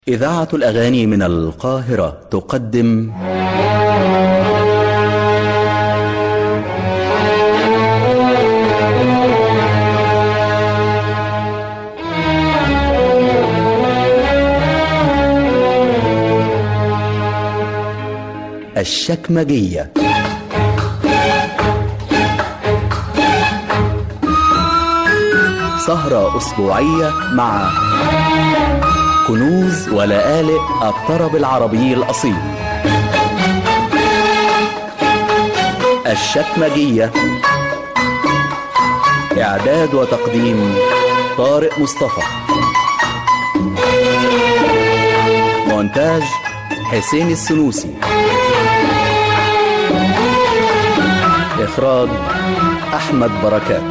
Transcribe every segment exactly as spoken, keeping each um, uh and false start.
إذاعة الأغاني من القاهرة تقدم الشكمجية. سهرة أسبوعية مع كنوز ولآلئ الطرب العربي الأصيل. الشكمجية، إعداد وتقديم طارق مصطفى، مونتاج حسين السنوسي، إخراج أحمد بركات.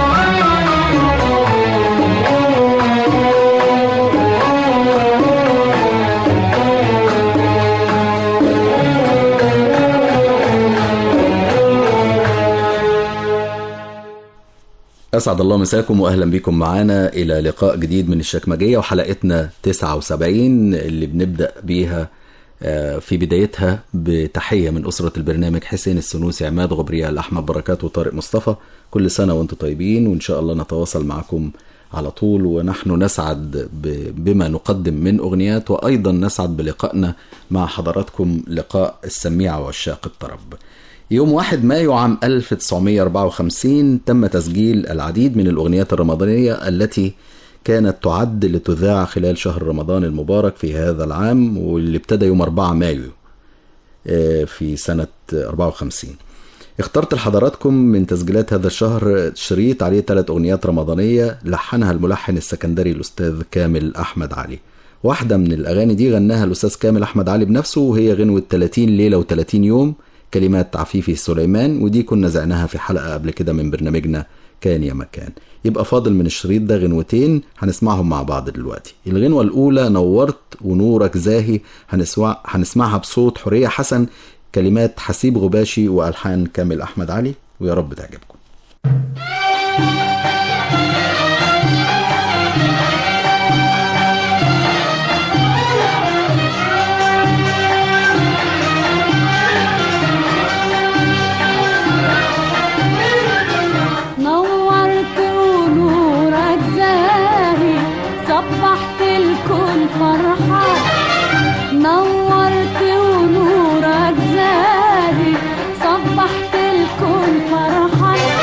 أسعد الله مساكم وأهلا بكم معنا إلى لقاء جديد من الشكمجية، وحلقتنا تسعة وسبعين اللي بنبدأ بيها في بدايتها بتحية من أسرة البرنامج حسين السنوسي، عماد غبريال، أحمد بركات، وطارق مصطفى. كل سنة وأنتم طيبين، وإن شاء الله نتواصل معكم على طول، ونحن نسعد بما نقدم من أغنيات، وأيضا نسعد بلقائنا مع حضراتكم، لقاء السميع وعشاق الطرب. يوم واحد مايو عام ألف وتسعمائة وأربعة وخمسين تم تسجيل العديد من الأغنيات الرمضانية التي كانت تعد لتذاع خلال شهر رمضان المبارك في هذا العام، واللي ابتدى يوم أربعة مايو في سنة أربعة وخمسين. اخترت لحضراتكم من تسجيلات هذا الشهر شريط عليه ثلاث أغنيات رمضانية لحنها الملحن السكندري الأستاذ كامل أحمد علي. واحدة من الأغاني دي غناها الأستاذ كامل أحمد علي بنفسه، وهي غنوة ثلاثين ليلة وثلاثين يوم، كلمات عفيفي سليمان، ودي كنا زعناها في حلقة قبل كده من برنامجنا كان يا مكان. يبقى فاضل من الشريط ده غنوتين هنسمعهم مع بعض دلوقتي. الغنوة الأولى نورت ونورك زاهي، هنسمع هنسمعها بصوت حورية حسن، كلمات حسيب غباشي وألحان كامل أحمد علي، ويا رب تعجبكم. صبحت الكون فرحة، نورت ونورك زاهي، صبحت الكون فرحة،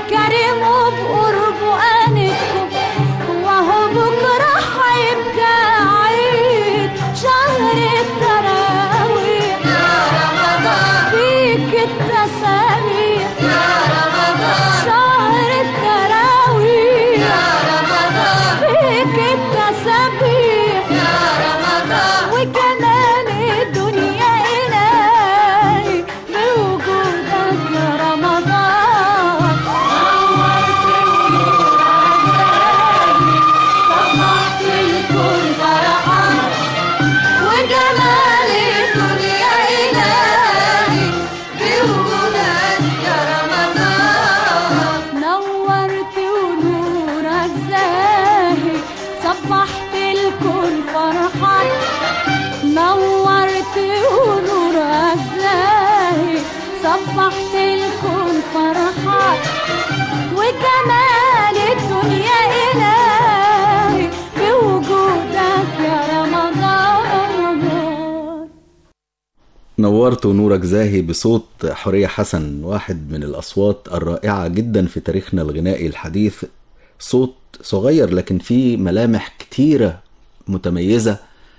كريم وبقربه أنسكم، وهو بكرة هيبقى عيد شهر التراويح يا رمضان، فيك التسابيح يا رمضان، شهر التراويح يا رمضان، فيك التسابيح يا رمضان، وجمال الدنيا إلهي بوجودك يا رمضان. نورت ونورك الكون فرحان، وجمال الدنيا إلهي بوجودك يا رمضان. نورت ونورك زاهي صبحت الكون فرحان، نورت ونورك زاهي صبحت الكون فرحان، وجمال الدنيا إلهي بوجودك يا رمضان. نورت ونورك زاهي بصوت حورية حسن، واحد من الأصوات الرائعة جدا في تاريخنا الغنائي الحديث. صوت صغير لكن فيه ملامح كتيرة متميزة،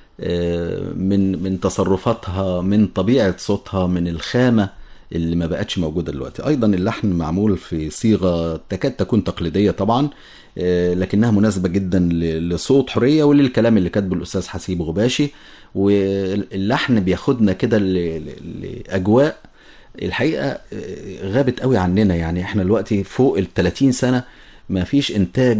من من تصرفاتها، من طبيعة صوتها، من الخامة اللي ما بقتش موجودة دلوقتي. أيضا اللحن معمول في صيغة تكاد تكون تقليدية طبعا، لكنها مناسبة جدا لصوت حورية وللكلام اللي كاتبه الأستاذ حسيب غباشي. واللحن بياخدنا كده لأجواء الحقيقة غابت قوي عننا. يعني احنا دلوقتي فوق الثلاثين سنة ما فيش انتاج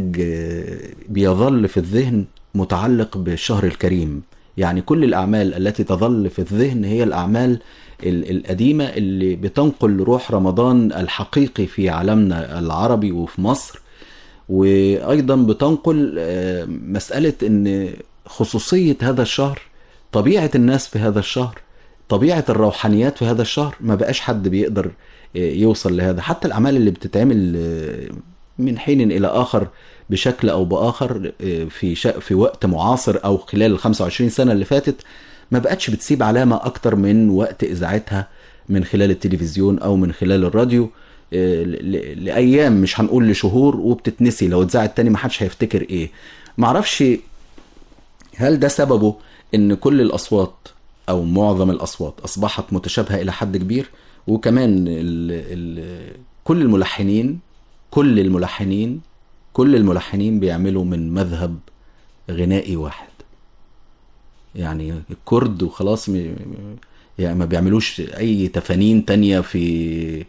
بيظل في الذهن متعلق بالشهر الكريم. يعني كل الأعمال التي تظل في الذهن هي الأعمال القديمة اللي بتنقل روح رمضان الحقيقي في عالمنا العربي وفي مصر، وأيضا بتنقل مسألة أن خصوصية هذا الشهر، طبيعة الناس في هذا الشهر، طبيعة الروحانيات في هذا الشهر. ما بقاش حد بيقدر يوصل لهذا. حتى الأعمال اللي بتتعمل من حين إلى آخر بشكل أو بآخر في في وقت معاصر أو خلال الخمسة وعشرين سنة اللي فاتت، ما بقتش بتسيب علامة أكتر من وقت إذاعتها من خلال التلفزيون أو من خلال الراديو لأيام، مش هنقول لشهور، وبتتنسي. لو اتذاعت تاني ما حدش هيفتكر إيه. معرفش هل ده سببه إن كل الأصوات أو معظم الأصوات أصبحت متشابهة إلى حد كبير، وكمان ال ال كل الملحنين كل الملحنين كل الملحنين بيعملوا من مذهب غنائي واحد. يعني الكرد وخلاص، يعني ما بيعملوش اي تفانين تانية في،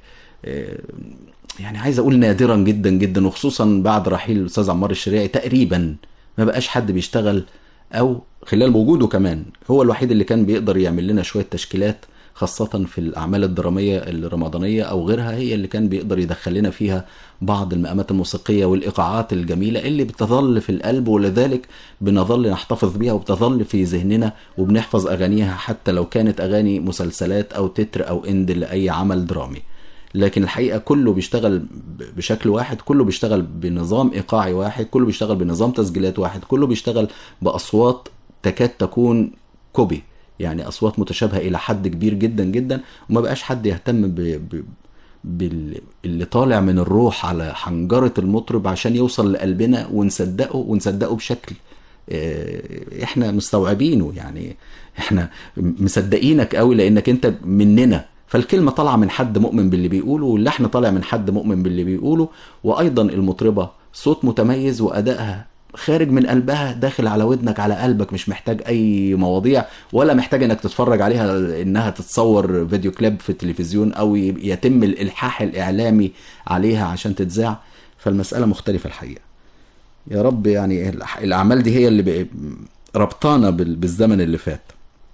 يعني عايز اقول نادرا جدا جدا، وخصوصا بعد رحيل الاستاذ عمار الشريعي تقريبا ما بقاش حد بيشتغل، او خلال وجوده كمان هو الوحيد اللي كان بيقدر يعمل لنا شوية تشكيلات، خاصة في الأعمال الدرامية الرمضانية أو غيرها، هي اللي كان بيقدر يدخل لنا فيها بعض المقامات الموسيقية والإيقاعات الجميلة اللي بتظل في القلب، ولذلك بنظل نحتفظ بيها وبتظل في ذهننا وبنحفظ أغانيها حتى لو كانت أغاني مسلسلات أو تتر أو إند لأي عمل درامي. لكن الحقيقة كله بيشتغل بشكل واحد، كله بيشتغل بنظام إيقاعي واحد، كله بيشتغل بنظام تسجيلات واحد، كله بيشتغل بأصوات تكاد تكون كوبي، يعني أصوات متشابهة إلى حد كبير جدا جدا. وما بقاش حد يهتم ب... ب... باللي طالع من الروح على حنجرة المطرب عشان يوصل لقلبنا ونصدقه ونصدقه بشكل احنا مستوعبينه. يعني احنا مصدقينك قوي لأنك انت مننا، فالكلمة طالعة من حد مؤمن باللي بيقوله، واللحن طالع من حد مؤمن باللي بيقوله، وأيضا المطربة صوت متميز وأدائها خارج من قلبها داخل على ودنك على قلبك، مش محتاج أي مواضيع ولا محتاج أنك تتفرج عليها إنها تتصور فيديو كليب في التلفزيون أو يتم الإلحاح الإعلامي عليها عشان تتذاع. فالمسألة مختلفة الحقيقة. يا رب يعني الأعمال دي هي اللي ربطانا بالزمن اللي فات.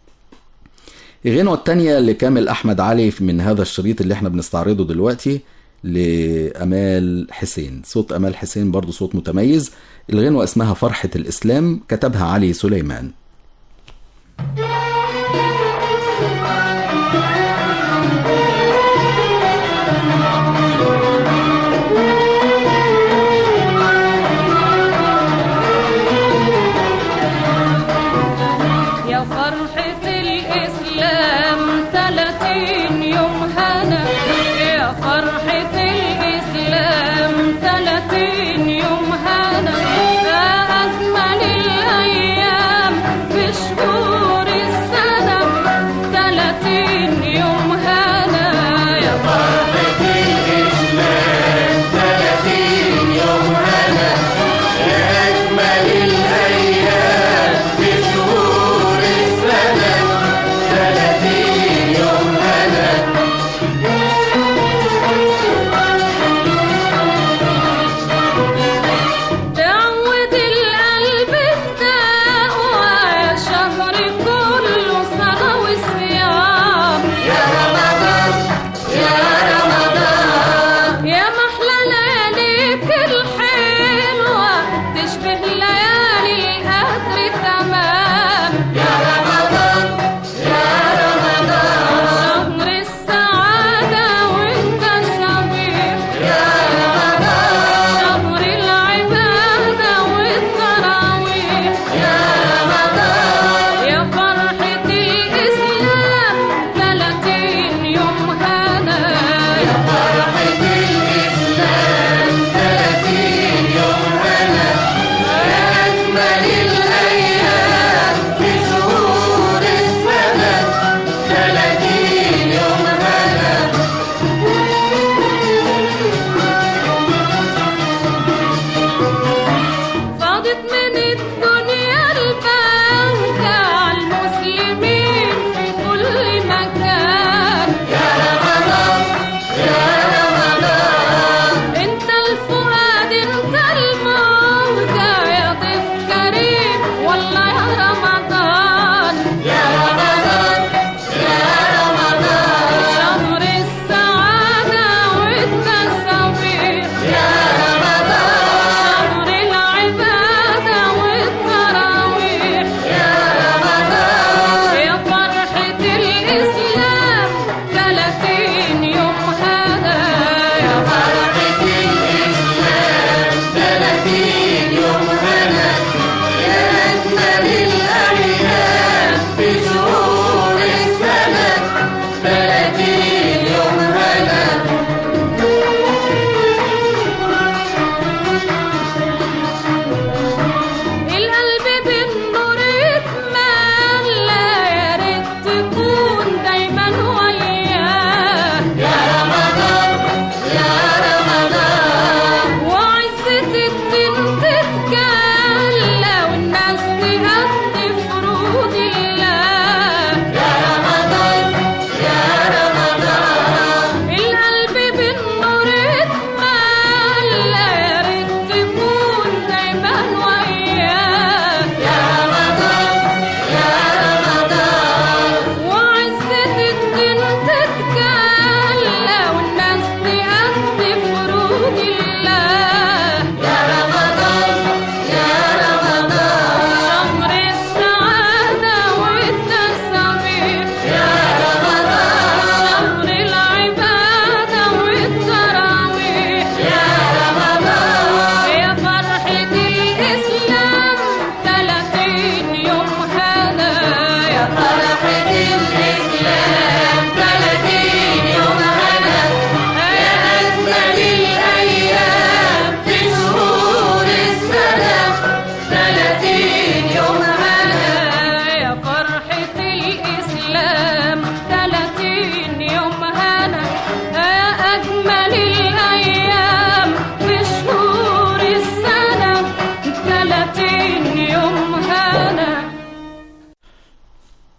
الغنوة التانية لكامل أحمد علي من هذا الشريط اللي احنا بنستعرضه دلوقتي لأمال حسين. صوت أمال حسين برضو صوت متميز. الغنوة اسمها فرحة الإسلام، كتبها علي سليمان. يا فرحة الإسلام تلاتين يوم هنا، يا فرحة الإسلام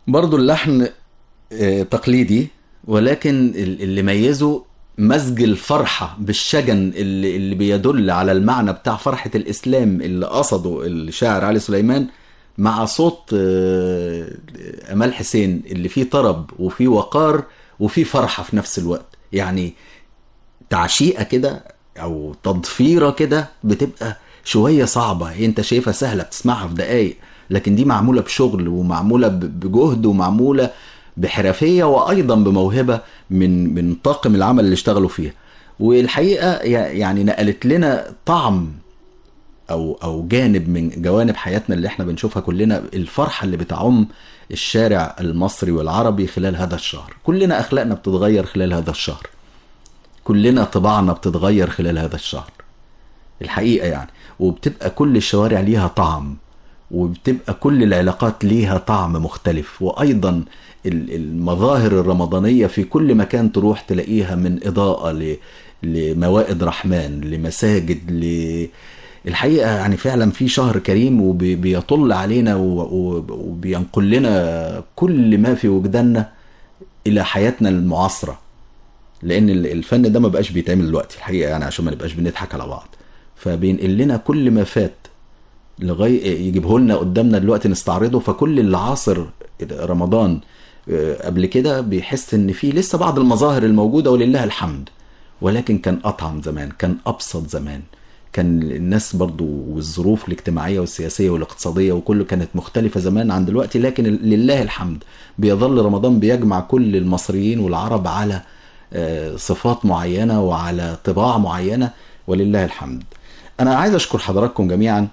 برضو اللحن آه، تقليدي، ولكن ال- اللي ميزه مزج الفرحة بالشجن اللي, اللي بيدل على المعنى بتاع فرحة الإسلام اللي قصده الشاعر علي سليمان، مع صوت آه، أمال حسين اللي فيه طرب وفيه وقار وفيه فرحة في نفس الوقت. يعني تعشيقة كده أو تضفيرة كده بتبقى شوية صعبة، هي انت شايفها سهلة بتسمعها في دقايق، لكن دي معمولة بشغل ومعمولة ب- بجهد ومعمولة بحرفية وأيضا بموهبة من من طاقم العمل اللي اشتغلوا فيها. والحقيقة يع- يعني نقلت لنا طعم او او جانب من جوانب حياتنا اللي احنا بنشوفها كلنا، الفرحة اللي بتعم الشارع المصري والعربي خلال هذا الشهر. كلنا اخلاقنا بتتغير خلال هذا الشهر، كلنا طباعنا بتتغير خلال هذا الشهر الحقيقة يعني. وبتبقى كل الشوارع ليها طعم، وبتبقى كل العلاقات ليها طعم مختلف. وأيضا ال- المظاهر الرمضانية في كل مكان تروح تلاقيها، من إضاءة ل- لموائد رحمن لمساجد ل... الحقيقة يعني فعلا في شهر كريم وبيطل علينا و- و- وبينقل لنا كل ما في وجداننا إلى حياتنا المعاصرة. لان ال- الفن ده ما بقاش بيتعمل دلوقتي الحقيقه يعني، عشان ما نبقاش بنضحك على بعض. فبينقل لنا كل ما فات لغايه يجيبه لنا قدامنا دلوقتي نستعرضه. فكل اللي عاصر رمضان آه، قبل كده بيحس ان في لسه بعض المظاهر الموجوده ولله الحمد، ولكن كان اطعم زمان، كان ابسط زمان، كان الناس برضو والظروف الاجتماعيه والسياسيه والاقتصاديه وكله كانت مختلفه زمان عن دلوقتي. لكن لله الحمد بيظل رمضان بيجمع كل المصريين والعرب على آه، صفات معينة وعلى طباع معينة، ولله الحمد. أنا عايز أشكر حضراتكم جميعا،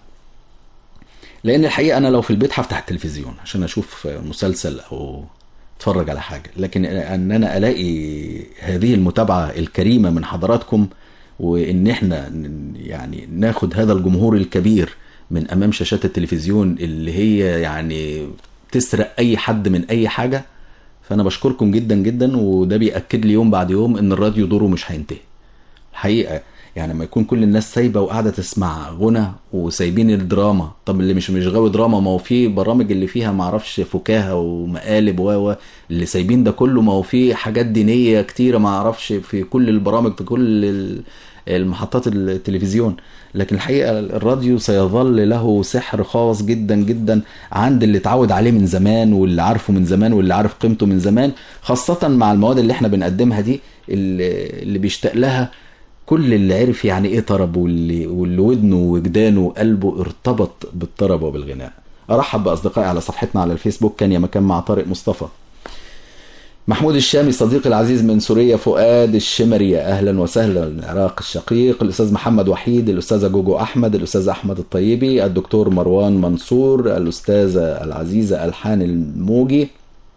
لأن الحقيقة أنا لو في البيت هفتح التلفزيون عشان أشوف مسلسل أو أتفرج على حاجة، لكن أن أنا ألاقي هذه المتابعة الكريمة من حضراتكم، وإن إحنا ن- يعني ناخد هذا الجمهور الكبير من أمام شاشات التلفزيون اللي هي يعني تسرق أي حد من أي حاجة. فانا بشكركم جدا جدا، وده بيأكد لي يوم بعد يوم ان الراديو دوره مش هينتهي الحقيقة. يعني لما يكون كل الناس سايبة وقاعدة تسمع غنى وسايبين الدراما، طب اللي مش مش غاوي دراما، ما هو في برامج اللي فيها معرفش فكاهة ومقالب و و اللي سايبين ده كله، ما هو في حاجات دينية كتيرة معرفش في كل البرامج في كل ال- المحطات التلفزيون. لكن الحقيقة الراديو سيظل له سحر خاص جدا جدا عند اللي اتعود عليه من زمان واللي عارفه من زمان واللي عارف قيمته من زمان، خاصة مع المواد اللي احنا بنقدمها دي اللي اللي بيشتاق لها كل اللي عرف يعني ايه طرب، واللي, واللي ودنه ووجدانه وقلبه ارتبط بالطرب وبالغناء. ارحب باصدقائي على صفحتنا على الفيسبوك، كان يا مكان مع طارق مصطفى، محمود الشامي صديقي العزيز من سوريا، فؤاد الشمري اهلا وسهلا، العراق الشقيق، الاستاذ محمد وحيد، الاستاذه جوجو احمد، الاستاذ احمد الطيبي، الدكتور مروان منصور، الاستاذه العزيزه الحان الموجي،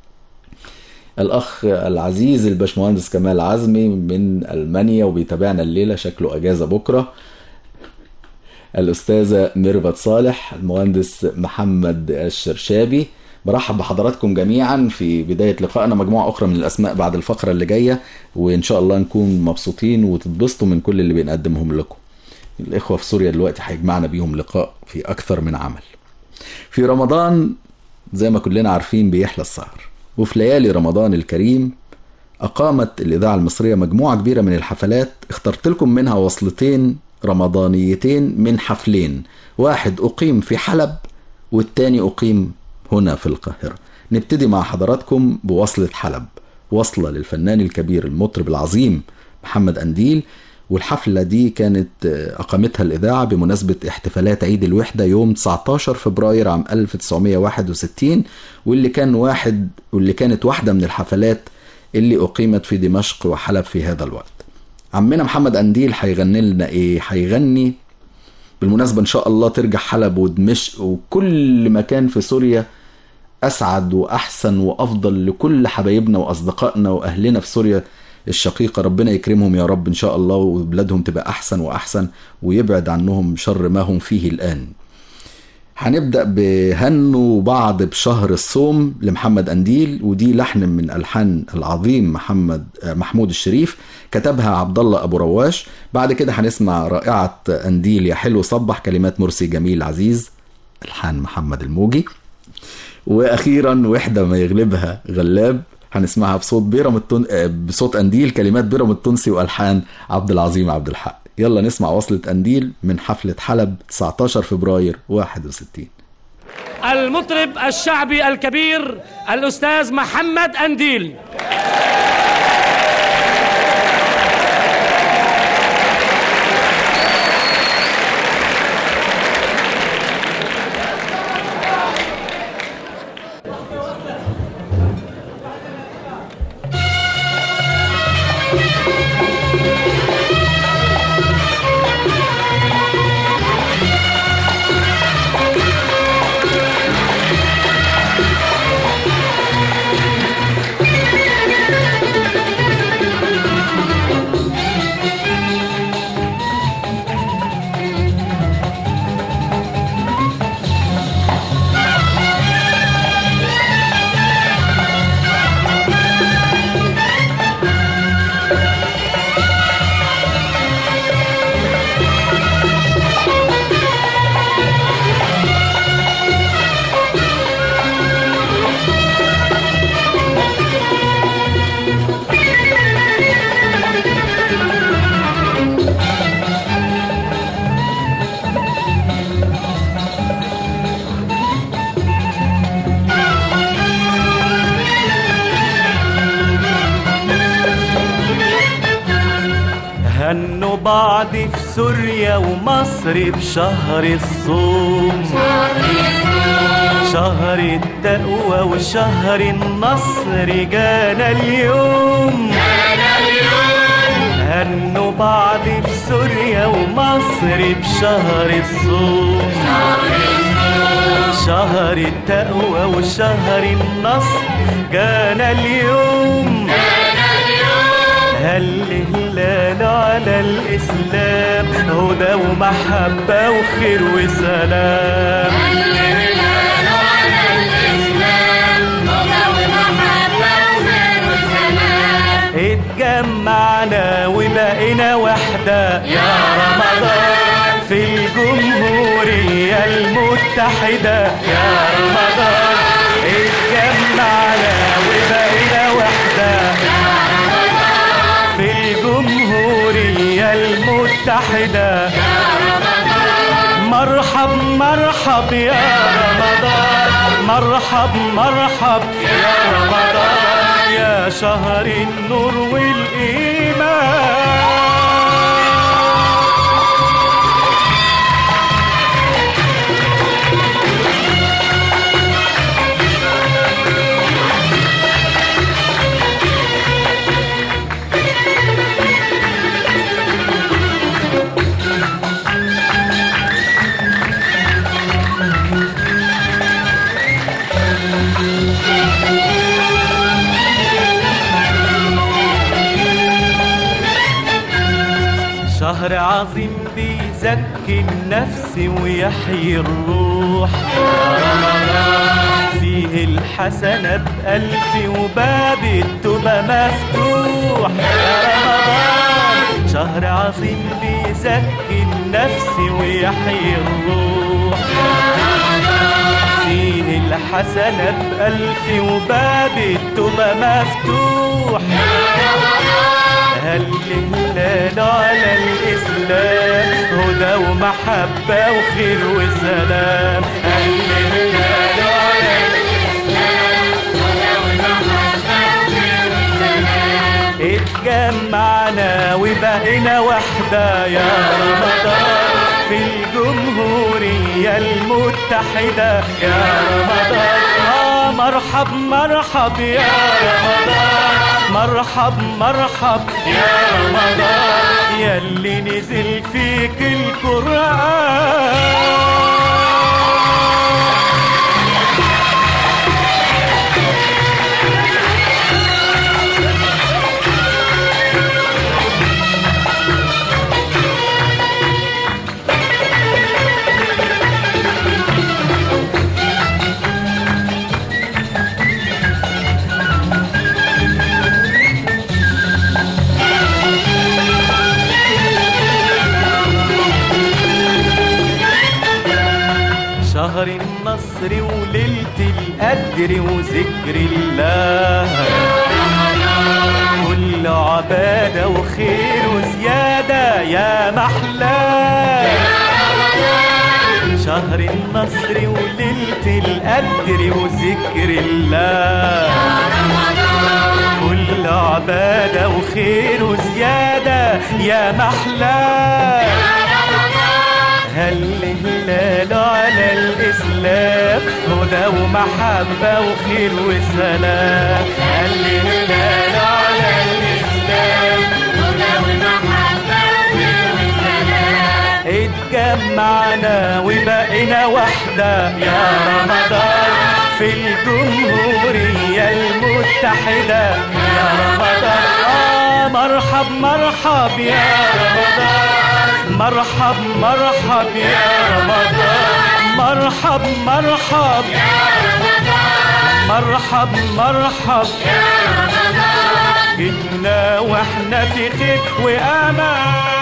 الاخ العزيز الباشمهندس كمال عزمي من المانيا وبيتابعنا الليله شكله اجازه بكره، الاستاذه ميرفت صالح، المهندس محمد الشرشابي. برحب بحضراتكم جميعا في بدايه لقائنا، مجموعه اخرى من الاسماء بعد الفقره اللي جايه، وان شاء الله نكون مبسوطين وتتبسطوا من كل اللي بنقدمهم لكم. الاخوه في سوريا دلوقتي هيجمعنا بيهم لقاء في اكثر من عمل. في رمضان زي ما كلنا عارفين بيحلى السهر، وفي ليالي رمضان الكريم أقامت الإذاعة المصرية مجموعة كبيرة من الحفلات، اخترت لكم منها وصلتين رمضانيتين من حفلين، واحد أقيم في حلب والتاني أقيم هنا في القاهرة. نبتدي مع حضراتكم بوصلة حلب، وصلة للفنان الكبير المطرب العظيم محمد أنديل، والحفلة دي كانت أقامتها الإذاعة بمناسبة احتفالات عيد الوحدة يوم تسعتاشر فبراير عام ألف وتسعمائة وواحد وستين، واللي كان واحد واللي كانت واحدة من الحفلات اللي أقيمت في دمشق وحلب في هذا الوقت. عمنا محمد أنديل هيغني لنا إيه؟ هيغني بالمناسبة إن شاء الله ترجع حلب ودمشق وكل مكان في سوريا أسعد وأحسن وأفضل لكل حبايبنا وأصدقائنا وأهلنا في سوريا الشقيقة، ربنا يكرمهم يا رب إن شاء الله، وبلادهم تبقى أحسن وأحسن ويبعد عنهم شر ما هم فيه الآن. هنبدأ بهنوا بعض بشهر الصوم لمحمد أنديل، ودي لحن من ألحان العظيم محمد محمود الشريف، كتبها عبد الله أبو رواش. بعد كده هنسمع رائعة أنديل يا حلو صبح، كلمات مرسي جميل عزيز، ألحان محمد الموجي. واخيرا وحده ما يغلبها غلاب هنسمعها بصوت بيرم التون... بصوت قنديل، كلمات بيرم التونسي والحان عبد العظيم عبد الحق. يلا نسمع وصلة قنديل من حفلة حلب تسعتاشر فبراير واحد وستين. المطرب الشعبي الكبير الأستاذ محمد قنديل. هنوا بعض في سوريا ومصر بشهر الصوم، شهر التقوى وشهر النصر جانا اليوم. هنوا بعض في سوريا ومصر بشهر الصوم، شهر التقوى وشهر النصر جانا اليوم. هالهلال على الإسلام هدى ومحبة وخير وسلام. هالهلال على الإسلام هدى ومحبة وخير وسلام. اتجمعنا وبقينا وحدة يا رمضان في الجمهورية المتحدة يا رمضان. اتجمعنا وبقينا وحدة في الجمهورية المتحدة يا رمضان. مرحب مرحب يا رمضان، مرحب مرحب يا رمضان، يا شهر النور والإيمان. شهر عظيم بيزكي النفس ويحيي الروح يا رمضان. فيه الحسنة بألف وباب التوبة مفتوح يا رمضان. شهر عظيم بيزكي النفس ويحيي الروح يا رمضان. فيه الحسنة بألف وباب التوبة مفتوح يا رمضان. هالهلال على الإسلام هدى ومحبة وخير وسلام. هالهلال على الإسلام هدى ومحبة وخير وسلام. اتجمعنا وبقينا وحدة يا رمضان في الجمهورية المتحدة يا رمضان. آه مرحب مرحب يا رمضان، مرحب مرحب يا رمضان، ياللي نزل فيك القرآن. شهر النصر وليلة القدر وذكر الله، كل عبادة وخير وزيادة يا محلاه. شهر النصر وليلة القدر وذكر الله، كل عبادة وخير وزيادة يا محلاه. هل هلال على الإسلام هدى ومحبة وخير وسلام. هل هلال على الإسلام هدى ومحبة وخير وسلام. اتجمعنا وبقينا وحدة يا رمضان في الجمهورية المتحدة يا رمضان. آه مرحب مرحب يا رمضان، مرحب مرحب يا رمضان، مرحب مرحب يا رمضان، مرحب مرحب يا رمضان. جينا واحنا في خير وامان.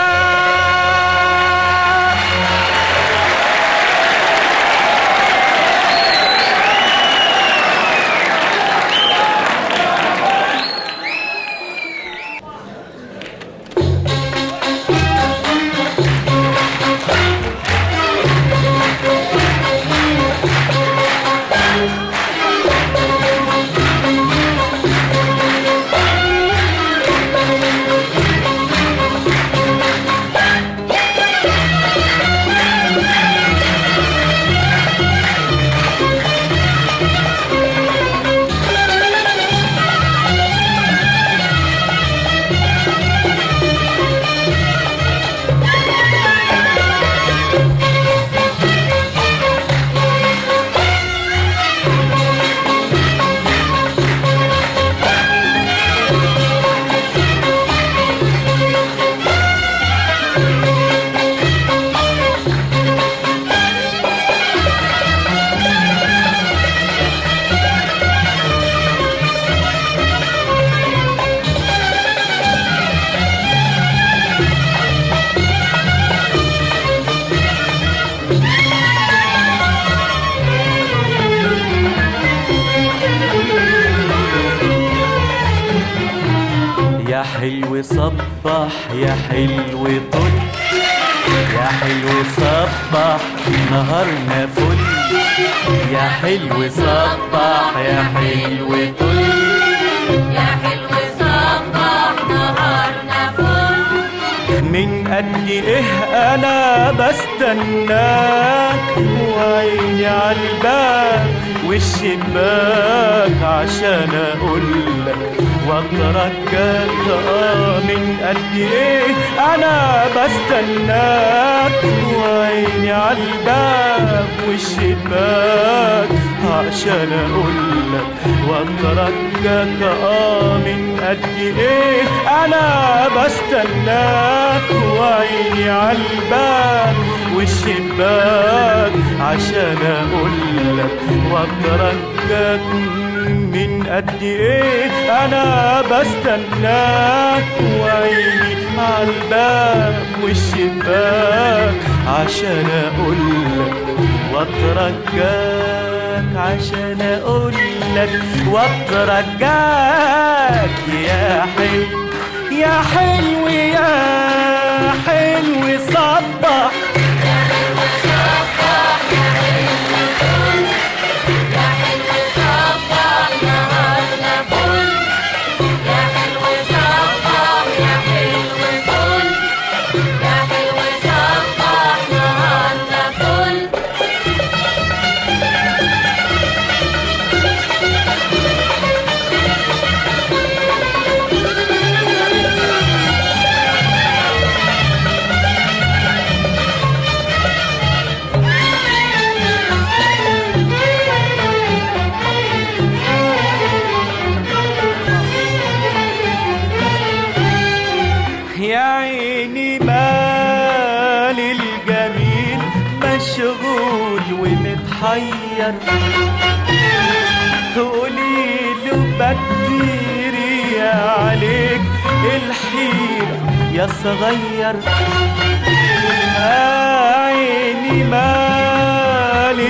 يا حلو صبح يا حلو طل، يا حلو صبح نهارنا فل. يا حلو صبح يا حلو طل، يا حلو صبح نهارنا فل. من قد ايه انا بستناك وعيني عالباب والشباك عشان اقولك واترجاك. اه من قد ايه انا بستناك وعيني عالباب والشباك عشان اقولك واترجاك. اه من قد ايه انا بستناك وعيني عالباب والشباك عشان اقولك واترجاك. من قد ايه انا بستناك وعيني عالباب والشباك عشان اقولك واترجاك، عشان اقولك واترجاك. يا حلو يا حلو يا حلو صبح، يا حلو صبح يا حلو طل، يا حلو صبح نهارنا فل. يا حلو صبح يا حلو طل، يا حلو صبح نهارنا فل. يا عيني مال الجميل مشغول ومتحير، تقولي له بديري عليك الحيرة يا صغير. يا عيني مال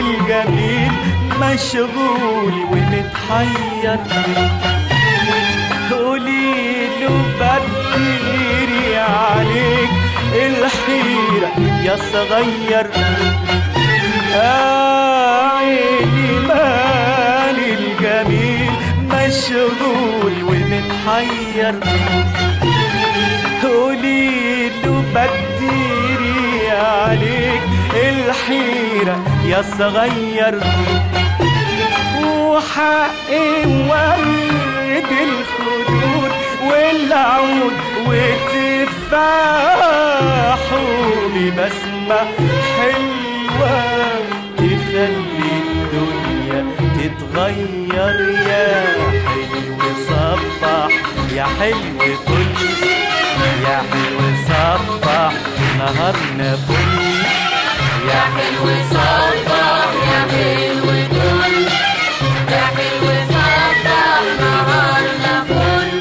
مشغول ومتحير قوليله بديري عليك الحيرة يا صغير آه عيني مالي الجميل مشغول ومتحير قوليله بديري عليك الحيرة يا صغير وحقي ورد الخدود والعود وتفاح ببسمة حلوة تخلي الدنيا تتغير يا حلو صبح يا حلو كل يا حلو صبح نهارنا فل يا حلو صبح يا حلو كل يا حلو صبح نهارنا فل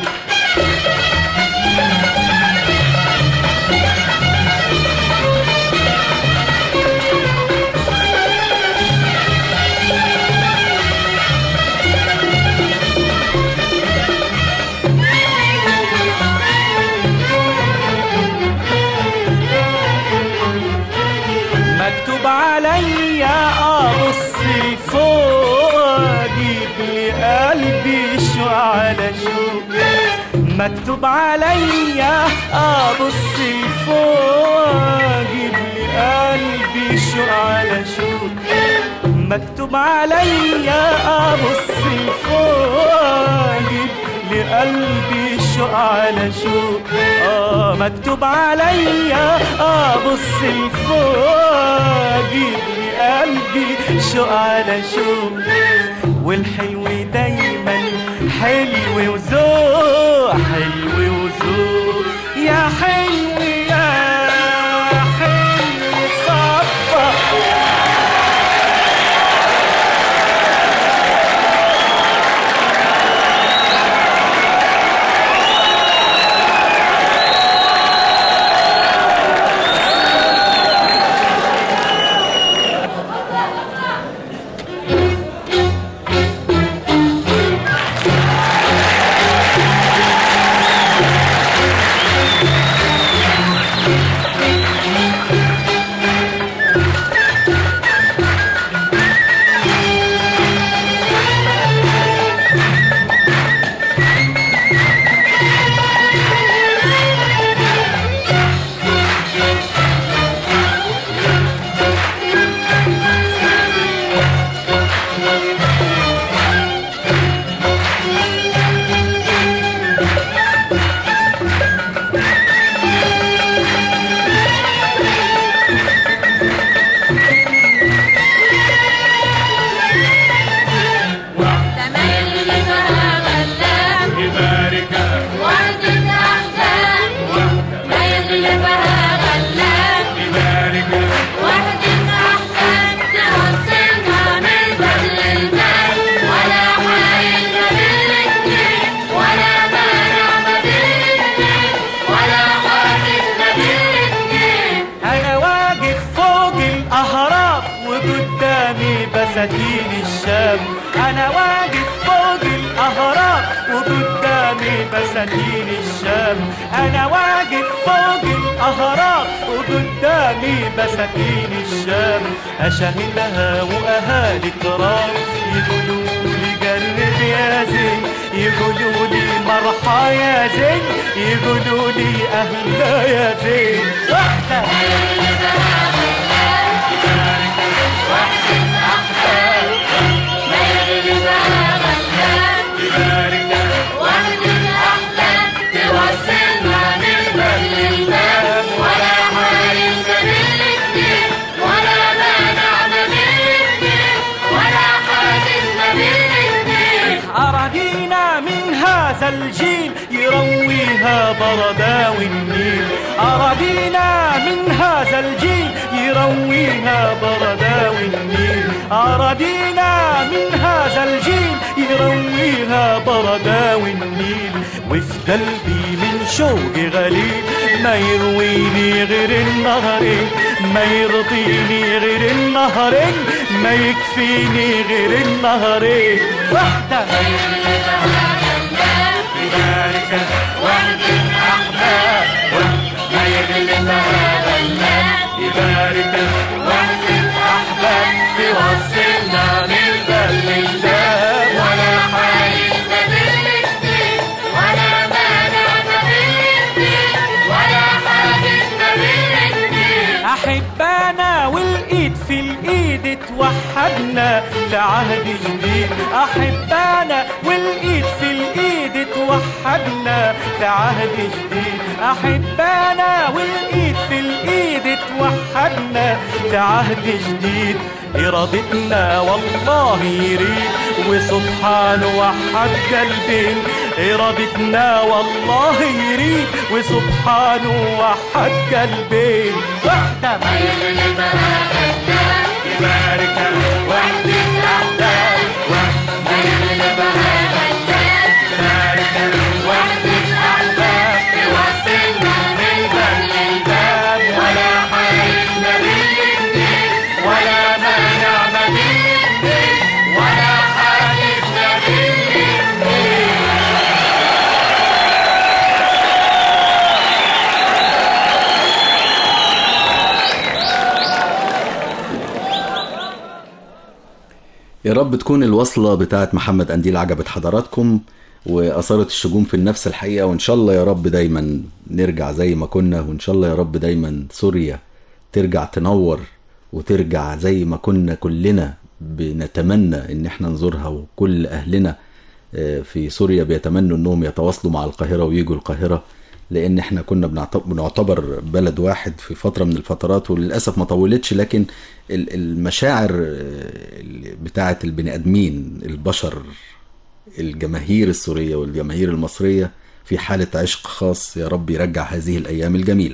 مكتوب عليا ابص لفوق اجيب لقلبي شو على شو مكتوب عليا ابص لفوق اجيب لقلبي شو على شو مكتوب عليا ابص لفوق اجيب لقلبي شو على شو اه مكتوب عليا ابص لفوق اجيب لقلبي شو على شو والحلو دايما حلو وذوق حلو وذوق يا حلو يا حلو صبح بساتين الشام أنا واقف فوق الأهرام وقدامي بساتين الشام أنا واقف فوق الأهرام وقدامي بساتين الشام أشاهدها وأهالي كرام يقولوا لي قرب يا زين يقولوا لي مرحى يا زين يقولوا لي أهلا يا زين واحدة أراضينا من هذا الجيل يرويها برداوي النيل أراضينا من هذا الجيل يرويها برداوي النيل أراضينا من هذا الجيل يرويها برداوي النيل وفي قلبي من شوقي غليل، ما يرويني غير النهرين، ما يرضيني غير النهرين، ما يكفيني غير النهرين. وحدة يبارك وحدة أحباب، ما يغلب هذا المال، يبارك وحدة أحباب، توصلنا من باب للباب، ولا حايل ما بين الاتنين، ولا مانع ما بين الاتنين، ولا حاجز ما بين الاتنين. أحبانا والإيد في الإيد توحدنا في عهد جديد، أحبانا والإيد في الإيد توحدنا في عهد جديد، أحبانا والإيد في الإيد توحدنا في عهد جديد. إرادتنا والله يريد وسبحانه وحد قلبين، إرادتنا والله يريد وسبحانه وحد قلبين. وحدة ما يغلب هذا المال، يبارك وحدة أحباب، ما يغلب هذا المال، يبارك وحدة أحباب، توصلنا من باب للباب، ولا حايل ما بين الاتنين، ولا مانع ما بين الاتنين، ولا حاجز ما بين الاتنين. يا رب تكون الوصلة بتاعت محمد قنديل عجبت حضراتكم وأثارت الشجون في النفس الحقيقة، وإن شاء الله يا رب دايما نرجع زي ما كنا، وإن شاء الله يا رب دايما سوريا ترجع تنور وترجع زي ما كنا كلنا بنتمنى إن احنا نزورها، وكل أهلنا في سوريا بيتمنوا إنهم يتواصلوا مع القاهرة ويجوا القاهرة، لأن احنا كنا بنعتبر بلد واحد في فترة من الفترات، وللأسف ما طولتش، لكن المشاعر بتاعة البني آدمين البشر الجماهير السورية والجماهير المصرية في حالة عشق خاص. يا رب يرجع هذه الأيام الجميلة.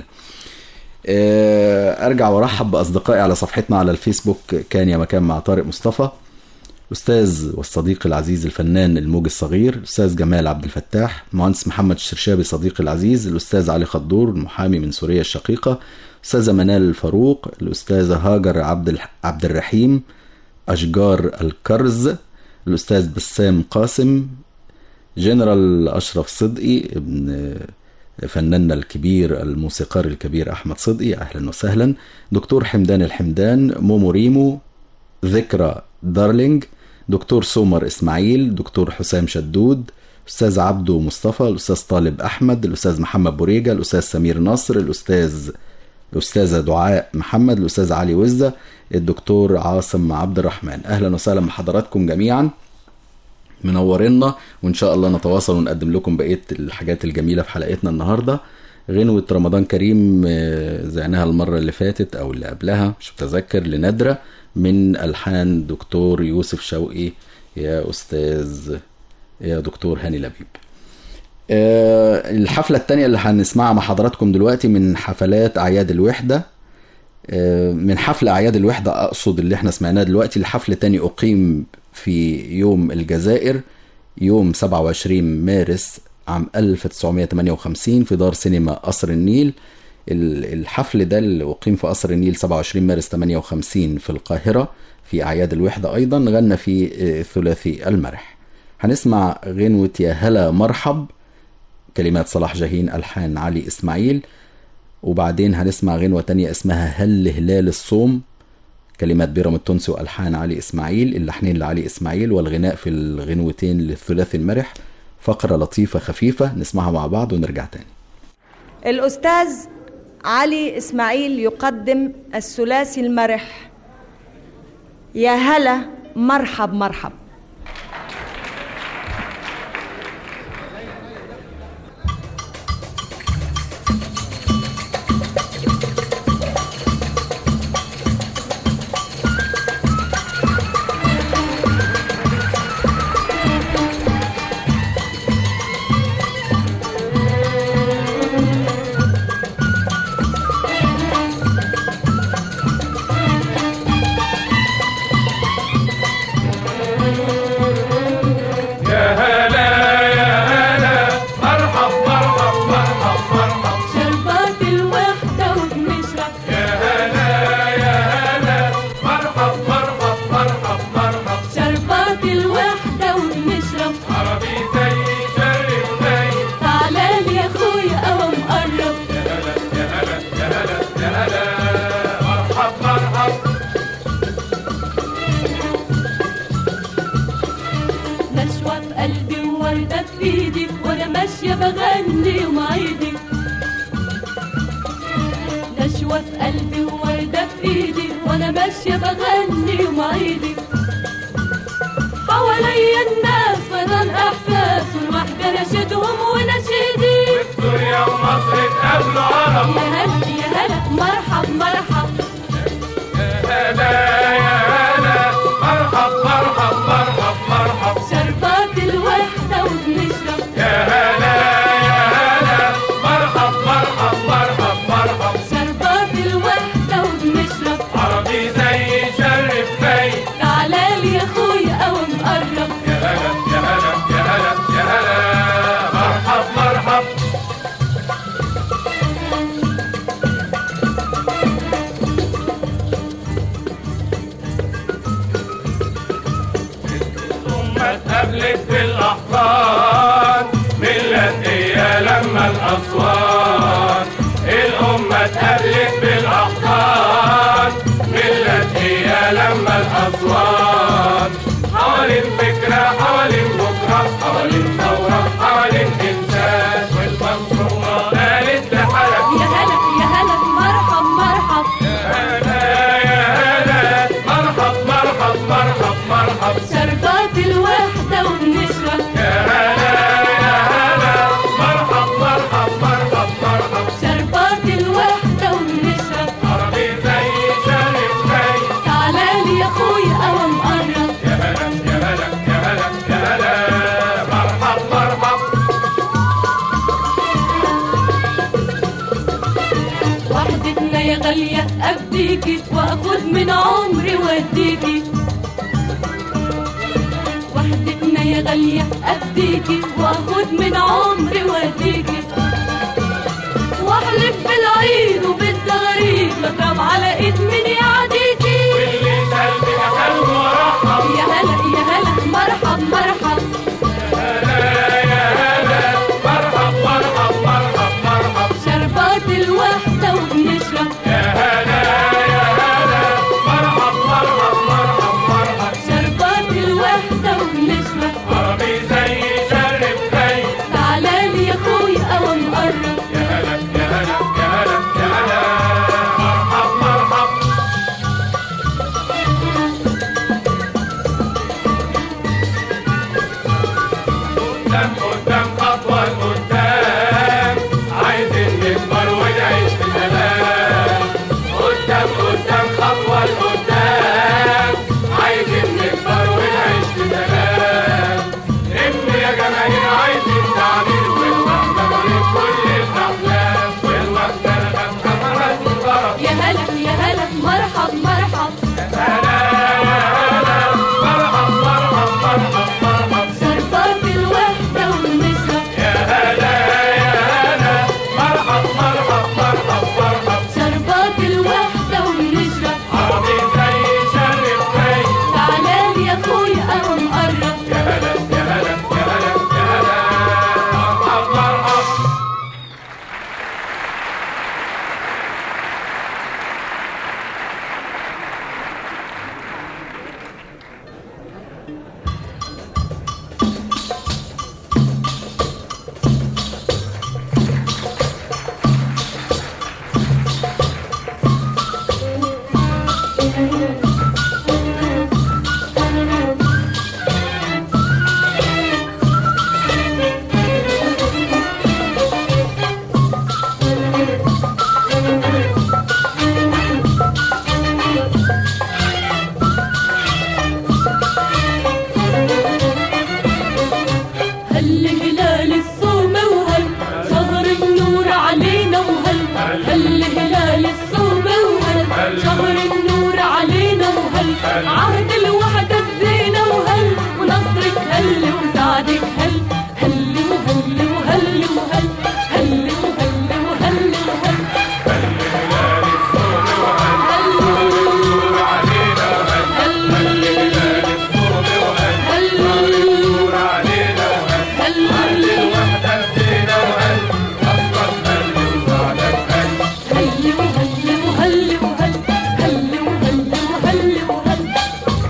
أرجع وارحب بأصدقائي على صفحتنا على الفيسبوك كان يا مكان مع طارق مصطفى، الأستاذ والصديق العزيز الفنان الموج الصغير، الأستاذ جمال عبد الفتاح، المهندس محمد الشرشابي صديقي العزيز، الأستاذ علي خضور المحامي من سوريا الشقيقة، الأستاذة منال الفاروق، الأستاذة هاجر عبد عبد الرحيم أشجار الكرز، الأستاذ بسام قاسم، جنرال أشرف صدقي ابن فناننا الكبير الموسيقار الكبير أحمد صدقي، أهلا وسهلا، دكتور حمدان الحمدان، مومو ريمو، ذكرى دارلينج، دكتور سومر إسماعيل، دكتور حسام شدود، الأستاذ عبدو مصطفى، الأستاذ طالب أحمد، الأستاذ محمد بوريجا، الأستاذ سمير نصر، الأستاذ الأستاذة دعاء محمد، الأستاذ علي وزة، الدكتور عاصم عبد الرحمن. أهلا وسهلا بحضراتكم جميعا، منورنا، وإن شاء الله نتواصل ونقدم لكم بقية الحاجات الجميلة في حلقتنا النهاردة. غنوة رمضان كريم زعناها المرة اللي فاتت أو اللي قبلها مش متذكر، لندرة من ألحان دكتور يوسف شوقي يا أستاذ يا دكتور هاني لبيب. الحفلة التانية اللي هنسمعها مع حضراتكم دلوقتي من حفلات أعياد الوحدة، من حفل أعياد الوحدة أقصد اللي احنا سمعناه دلوقتي. الحفل تاني أقيم في يوم الجزائر يوم سبعة وعشرين مارس عام ألف وتسعمائة وثمانية وخمسين في دار سينما قصر النيل. الحفل ده اللي أقيم في قصر النيل سبعة وعشرين مارس ثمانية وخمسين في القاهرة في أعياد الوحدة أيضا. غنى في ثلاثي المرح. هنسمع غنوة يا هلا مرحب، كلمات صلاح جاهين، ألحان علي إسماعيل. وبعدين هنسمع غنوة تانية اسمها هل هلال الصوم، كلمات بيرام التونسي وألحان علي إسماعيل، اللحنين لعلي إسماعيل والغناء في الغنوتين للثلاثي المرح. فقرة لطيفة خفيفة نسمعها مع بعض ونرجع تاني. الأستاذ علي إسماعيل يقدم الثلاثي المرح يا هلا مرحب مرحب. ماشية بغني يوم عيدي حواليا الناس فضل احساس والوحدة نشدهم ونشيدي سوريا ومصر اتقابلوا عرب يا هلا يا هلا مرحب مرحب يا هلا يا هلا مرحب مرحب مرحب مرحب شربات الوحدة وبنشرب يا هلا يا هلا مرحب مرحب مرحب مرحب شربات الوحدة وبنشرب عربي زي شرف خي تعالالي يا اخويا او مقرب يا هلا يا هلا يا هلا يا هلا مرحب مرحب الأمة اتقابلت بالأحضان باللاتية لما الأسوان الأمة اتقابلت بالأحضان باللاتية لما الأسوان حوالين فكرة حوالين بكرة حوالين ثورة حوالين إنسان والمنصورة قالت لحلب يا هلا يا هلا مرحب مرحب يا هلا يا هلا مرحب مرحب مرحب مرحب شربات الوحدة وبنشرب يا هلا يا هلا مرحب مرحب مرحب مرحب شربات الوحدة وبنشرب عربي زي شرف خي تعالالي يا اخويا او مقرب يا هلا يا هلا يا هلا يا هلا مرحب مرحب وحدتنا يا غالية ابديكي واخد من عمري واديكي وحدتنا يا غالية ابديكي واخد من عمري واديكي واحلف بالعيد وبالزغاريد واضرب على ايد من يعديكي واللي سلبي أخلق ورحب يا هلا يا هلا مرحب مرحب هلا يا هلا مرحب مرحب مرحب مرحب شربات الوحدة وبنشرب يا هلا يا هلا مرحب مرحب مرحب مرحب شربات الوحدة وبنشرب عربي زي شرف خي تعالالي يا اخويا او مقرب يا هلا يا هلا يا هلا يا هلا مرحب مرحب قدام قدام خطوة لقدام عايزين نكبر ونعيش في سلام قدام قدام خطوة لقدام عايزين نكبر ونعيش في سلام ابن يا جماهير عايزين تعبير والوحدة طريق كل الأحلام والوحدة نغم أمرت وضرب يا هلا يا هلا مرحب مرحب هلا يا هلا مرحب مرحب مرحب مرحب شربات الوحدة وبنشرب يا هلا يا هلا مرحب مرحب مرحب مرحب شربات الوحدة وبنشرب عربي زي شرف خي تعالالي يا اخويا او مقرب يا هلا يا هلا يا هلا يا هلا مرحب مرحب هل هلال الصوم وهل شهر النور علينا وهل هل هلال الصوم وهل شهر النور علينا وهل عهد الوحدة الزينة وهل ونصرك هل وسعدك هل هل وهل وهل وهل هل وهل وهل وهل هلال الصوم وهل نور علينا وهل هلال الصوم وهل هل نور علينا وهل هل عهد الوحدة فينا وهل أصرف هل وسعدك هل هل وهل وهل وهل هل وهل وهل وهل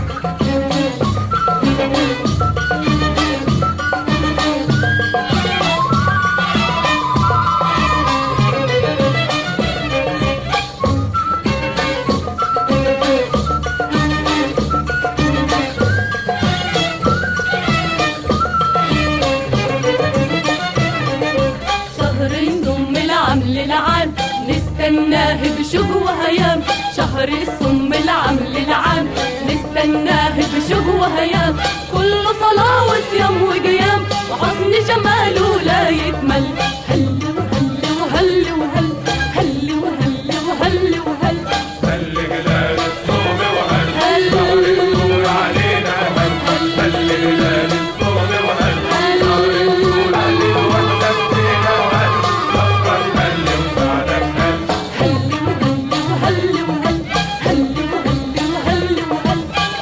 العام نستناه بشوق وهيام، شهر الصم العام للعام نستناه بشوق وهيام، كله صلاة وصيام وقيام وحسن جماله لا يكمل. هل وهل وهل وهل هل وهل وهل وهل هل هلال الصوم وهل شهر النور علينا، هل هل هلال الصوم وهل شهر النور علينا، وحدة فينا وهل نصرك هل وسعدك هل هل وهل وهل هل وهل وهل وهل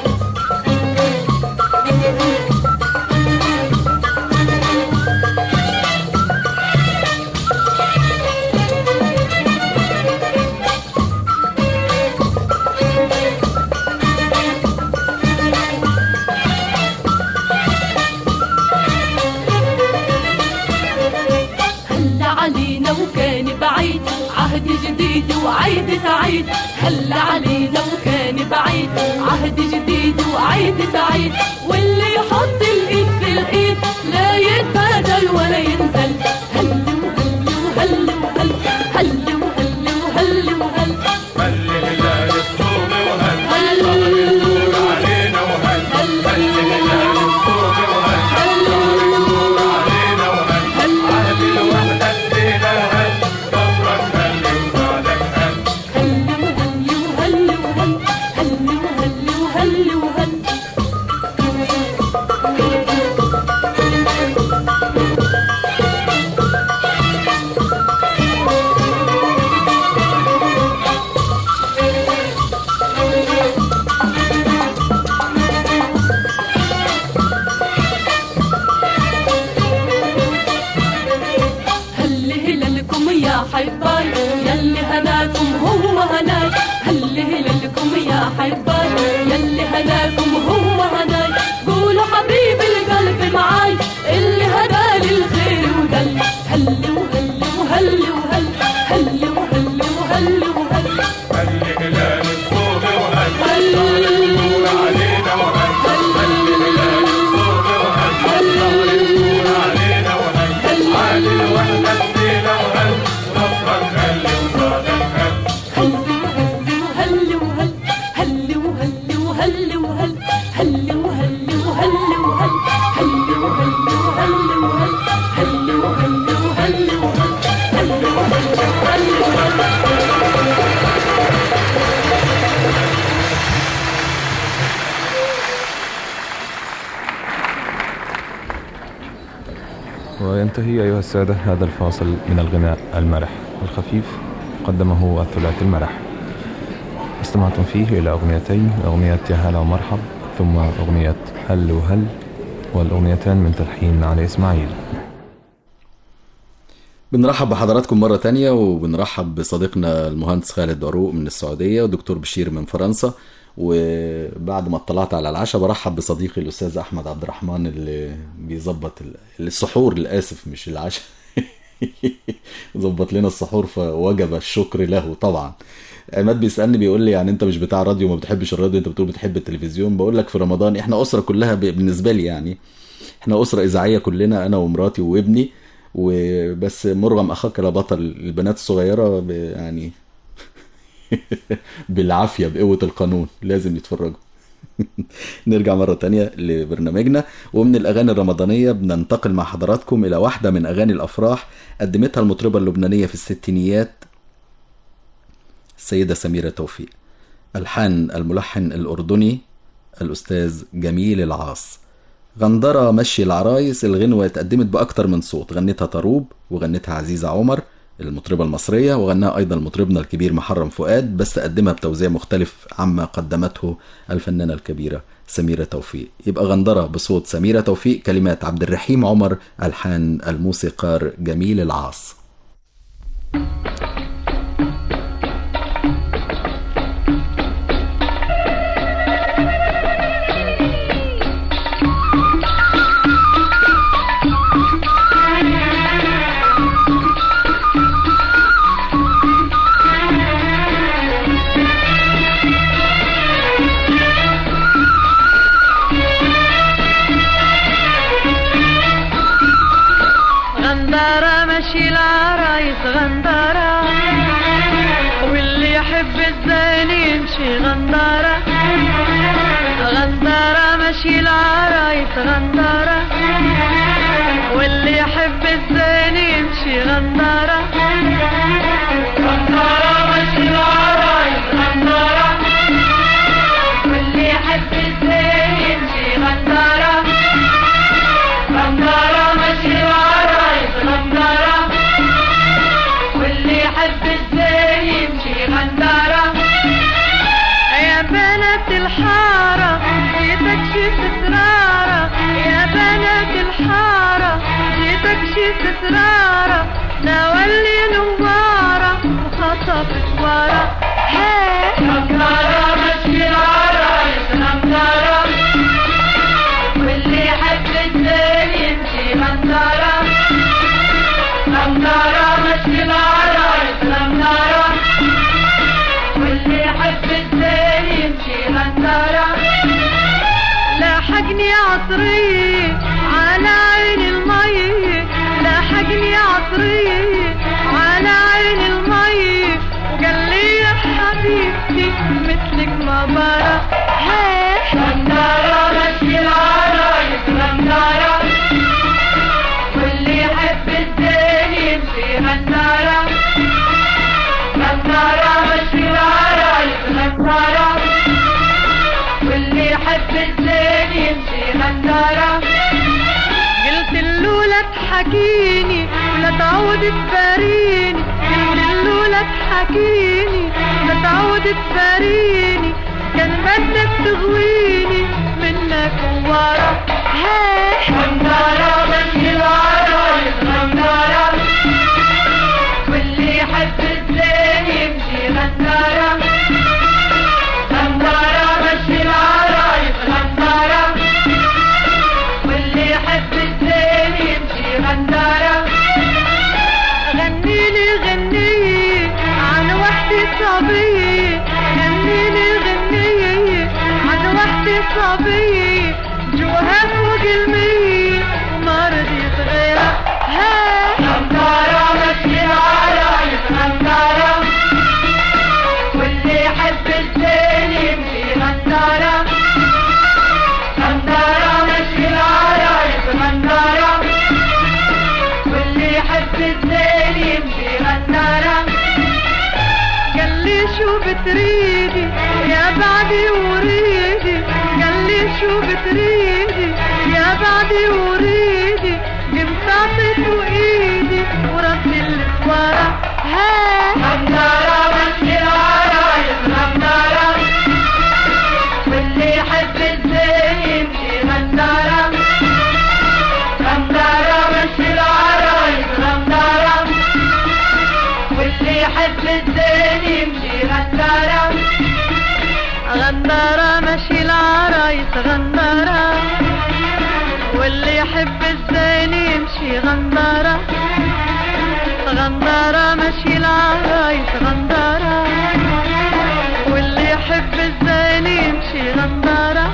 هل علينا وكان بعيد عهد جديد وعيد سعيد، هل علينا وكان بعيد عهد جديد وعيد سعيد، واللي يحط الايد في الايد لا يتبادل ولا ينزل. هل وهل وهل هل وهل وهل وهل هل هلال الصوم وهل شهر النور علينا، وهل هل هلال الصوم وهل شهر النور علينا، وهل عهد الوحدة فينا هل نصرك هل وسعدك هل هل وهل وهل وهل هل وهل وهل هل هلالكم يا حباي يلي هناكم هو هناي، هل هلالكم يا حباي يلي هناكم هو هناي، قولوا حبيب القلب معاي اللي هدالي الخير ودل. هل وهل وهل وهل هل وهل وهل وهل هل هلال الصوم وهل شهر النور علينا، وهل هل هلال الصوم وهل شهر النور علينا، وهل عهد الوحدة فينا وهل نصرك هل وسعدك هل هل وهل هل وهل وهل وهل هل وهل وهل وهل هل وهل وهل وهل هل وهل وهل وهل هل وهل وهل وهل وينتهي أيها السادة هذا الفاصل من الغناء المرح الخفيف قدمه الثلاثي المرح. استمعتم فيه إلى أغنيتين، أغنية يا هلا ومرحب ثم أغنية هل وهل، والأغنيتان من تلحين علي إسماعيل. بنرحب بحضراتكم مرة تانية، وبنرحب بصديقنا المهندس خالد عروق من السعودية ودكتور بشير من فرنسا. وبعد ما اطلعت على العشاء برحب بصديقي الأستاذ أحمد عبد الرحمن اللي بيظبط السحور، للأسف مش العشاء ظبط لنا السحور فوجب الشكر له طبعا. عماد بيسألني بيقول لي يعني انت مش بتاع راديو وما بتحبش الراديو، انت بتقول بتحب التلفزيون. بقول لك في رمضان احنا أسرة كلها بالنسبة لي، يعني احنا أسرة إذاعية كلنا، أنا ومراتي وابني وبس. مرغم أخاك لا بطل، البنات الصغيرة يعني بالعافية بقوة القانون لازم يتفرجوا. نرجع مرة تانية لبرنامجنا، ومن الأغاني الرمضانية بننتقل مع حضراتكم إلى واحدة من أغاني الأفراح قدمتها المطربة اللبنانية في الستينيات السيدة سميرة توفيق، ألحان الملحن الأردني الأستاذ جميل العاص. غندرة مشي العرايس، الغنوة اتقدمت بأكتر من صوت، غنتها طروب وغنتها عزيزة عمر المطربة المصرية، وغناها أيضا مطربنا الكبير محرم فؤاد، بس قدمها بتوزيع مختلف عما قدمته الفنانة الكبيرة سميرة توفيق. يبقى غندرة بصوت سميرة توفيق، كلمات عبد الرحيم عمر، ألحان الموسيقار جميل العاص. غندرة مشي العرايس يمشي غندارة غندارة ماشي العرايس غندارة واللي يحب الزين يمشي غندارة غندارة ماشي العرايس غندارة واللي يحب الزين يمشي غندارة غندارة ماشي العرايس غندارة واللي يحب الزين يمشي غندارة يا بنات الحارة جيتك شي سترارة يا بنات الحارة جيتك شي سترارة نولي نوارة وخطفت ورا هاي غندارة ماشي العرايس غندارة واللي يحب الزين يمشي غندارة غندارة ماشي العرايس غندارة واللي يحب الزين يمشي غندارة لاحقني عطري على عين المي لاحقني عطري على عين المي وقال لي يا حبيبتي مثلك ما برا هاي غندارة ماشي العرايس غندارة واللي يحب الزين يمشي غندارة غندارة ماشي العرايس غندارة واللي يحب الزين يمشي غندارة قلت له لا تحكيني ولا تعود تباريني قلت له لا تحكيني ولا تعود تباريني كان بدك تغويني منك ورا هاي غندارة ماشي العرايس غندارة واللي يحب الزين يمشي غندارة غندارة ماشي العرايس غندارة واللي يحب الزين يمشي غندارة غنيلي غنية عن وحدة صبية غنيلي غنية عن وحدة صبية جوها فوق المية وما رضيت غيرها هاي غندارة ماشي العرايس غندارة واللي يحب الزين يمشي غندارة غندارة ماشي العرايس غندارة واللي يحب الزين يمشي غندارة قال لي شو بتريدي يا بعدي وريدي قال لي شو بتريدي يا بعدي وريدي قمت عطيته ايدي وربي اللي ورا هاي غندارة ماشي العرايس غندارة واللي يحب الزين يمشي غندارة غندارة ماشي العرايس غندارة واللي يحب الزين يمشي غندارة غندارة ماشي العرايس غندارة واللي يحب الزين يمشي غندارة غندارة ماشي العرايس غندارة واللي يحب الزين يمشي غندارة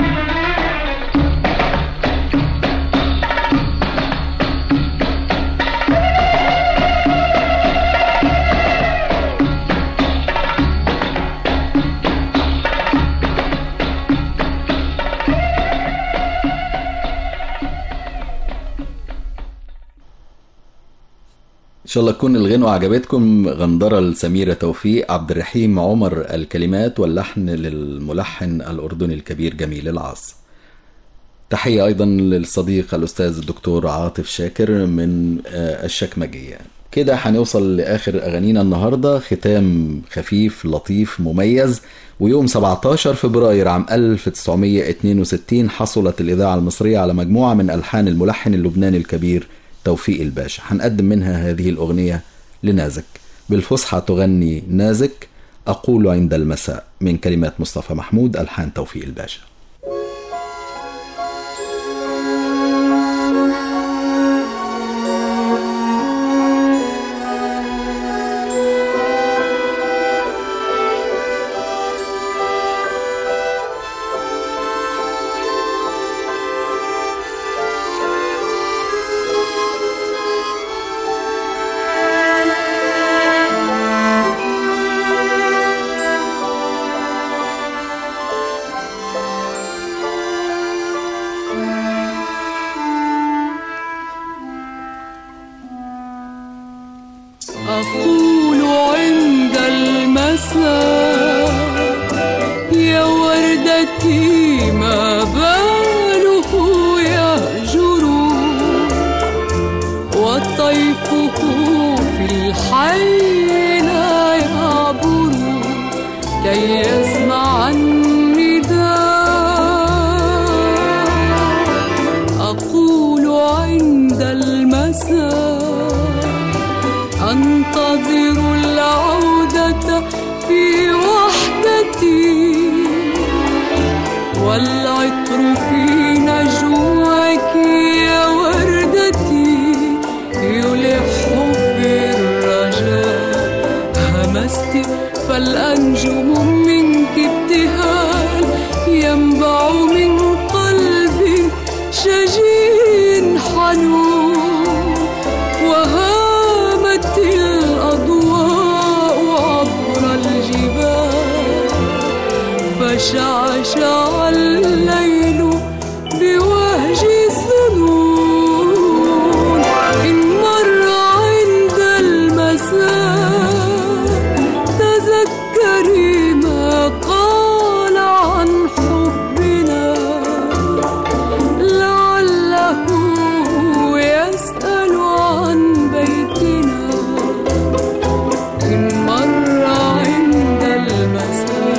إن شاء الله تكون الغنوة عجبتكم. غندرة لسميرة توفيق، عبد الرحيم عمر الكلمات، واللحن للملحن الأردني الكبير جميل العاص. تحية أيضا للصديق الأستاذ الدكتور عاطف شاكر من الشكمجية. كده هنوصل لآخر أغانينا النهاردة، ختام خفيف لطيف مميز. ويوم سبعتاشر فبراير عام ألف وتسعمية واتنين وستين حصلت الإذاعة المصرية على مجموعة من ألحان الملحن اللبناني الكبير توفيق الباشا. هنقدم منها هذه الأغنية لنازك. بالفصحى تغني نازك أقول عند المساء، من كلمات مصطفى محمود، ألحان توفيق الباشا. المساء يا وردتي ما باله يهجر وطيفه في الحي لا يعبر كي يسمع النداء أقول عند المساء أنتظر العودة في وحدتي والعطر في نجواك يا وردتي يلح في الرجاء همست فالأنجم منك ابتهال ينبع من قلب شجين حنون وهامت الأضواء عبر الجبال فشعشع الليل بوهج الظنون إن مر عند المساء تذكري ما قال عن حبنا لعله يسأل عن بيتنا إن مر عند المساء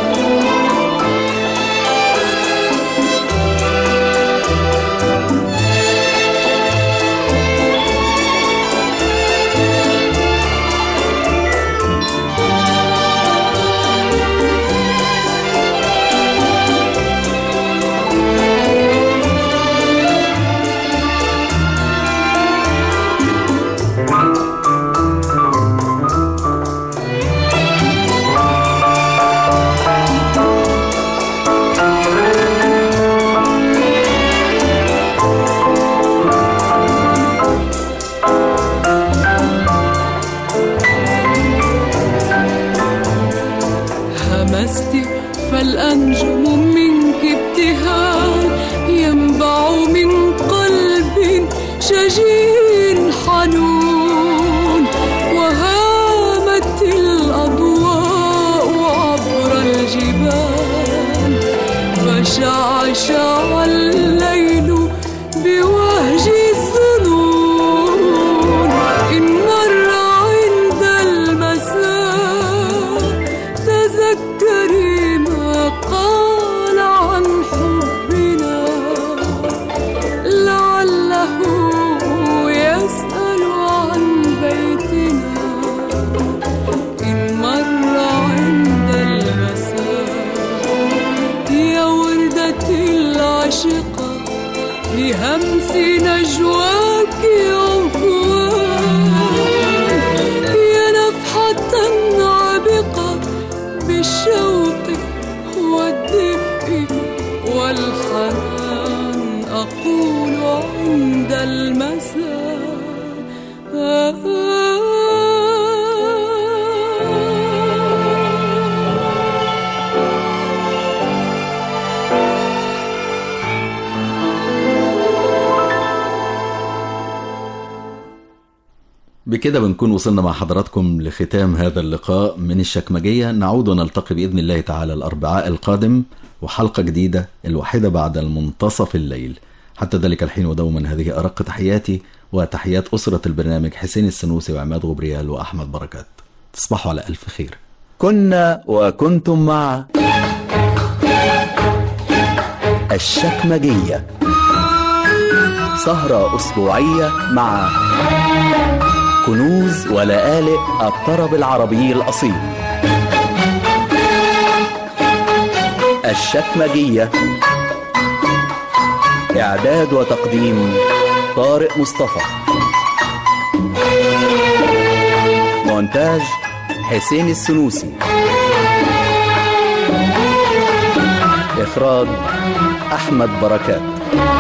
همست فالأنجم منك ابتهال ينبع من قلب شجين حنون وهامت الأضواء عبر الجبال فشعشع الليل بوهج الظنون إن مر عند المساء تذكري ما قال عن حبنا لعله يسأل عن بيتنا إن مر عند المساء يا وردتي العاشقة بهمس نجواك عنفوان يا نفحة عابقة بالشوق والدفء والحنان أقول عند المساء بكده بنكون وصلنا مع حضراتكم لختام هذا اللقاء من الشكمجية. نعود ونلتقي بإذن الله تعالى الأربعاء القادم وحلقة جديدة الواحدة بعد المنتصف الليل. حتى ذلك الحين ودوما هذه أرق تحياتي وتحيات أسرة البرنامج حسين السنوسي وعماد غبريال وأحمد بركات. تصبحوا على ألف خير. كنا وكنتم مع الشكمجية، سهرة أسبوعية مع كنوز ولآلئ الطرب العربي الأصيل. الشكمجية، إعداد وتقديم طارق مصطفى، مونتاج حسين السنوسي، إخراج أحمد بركات.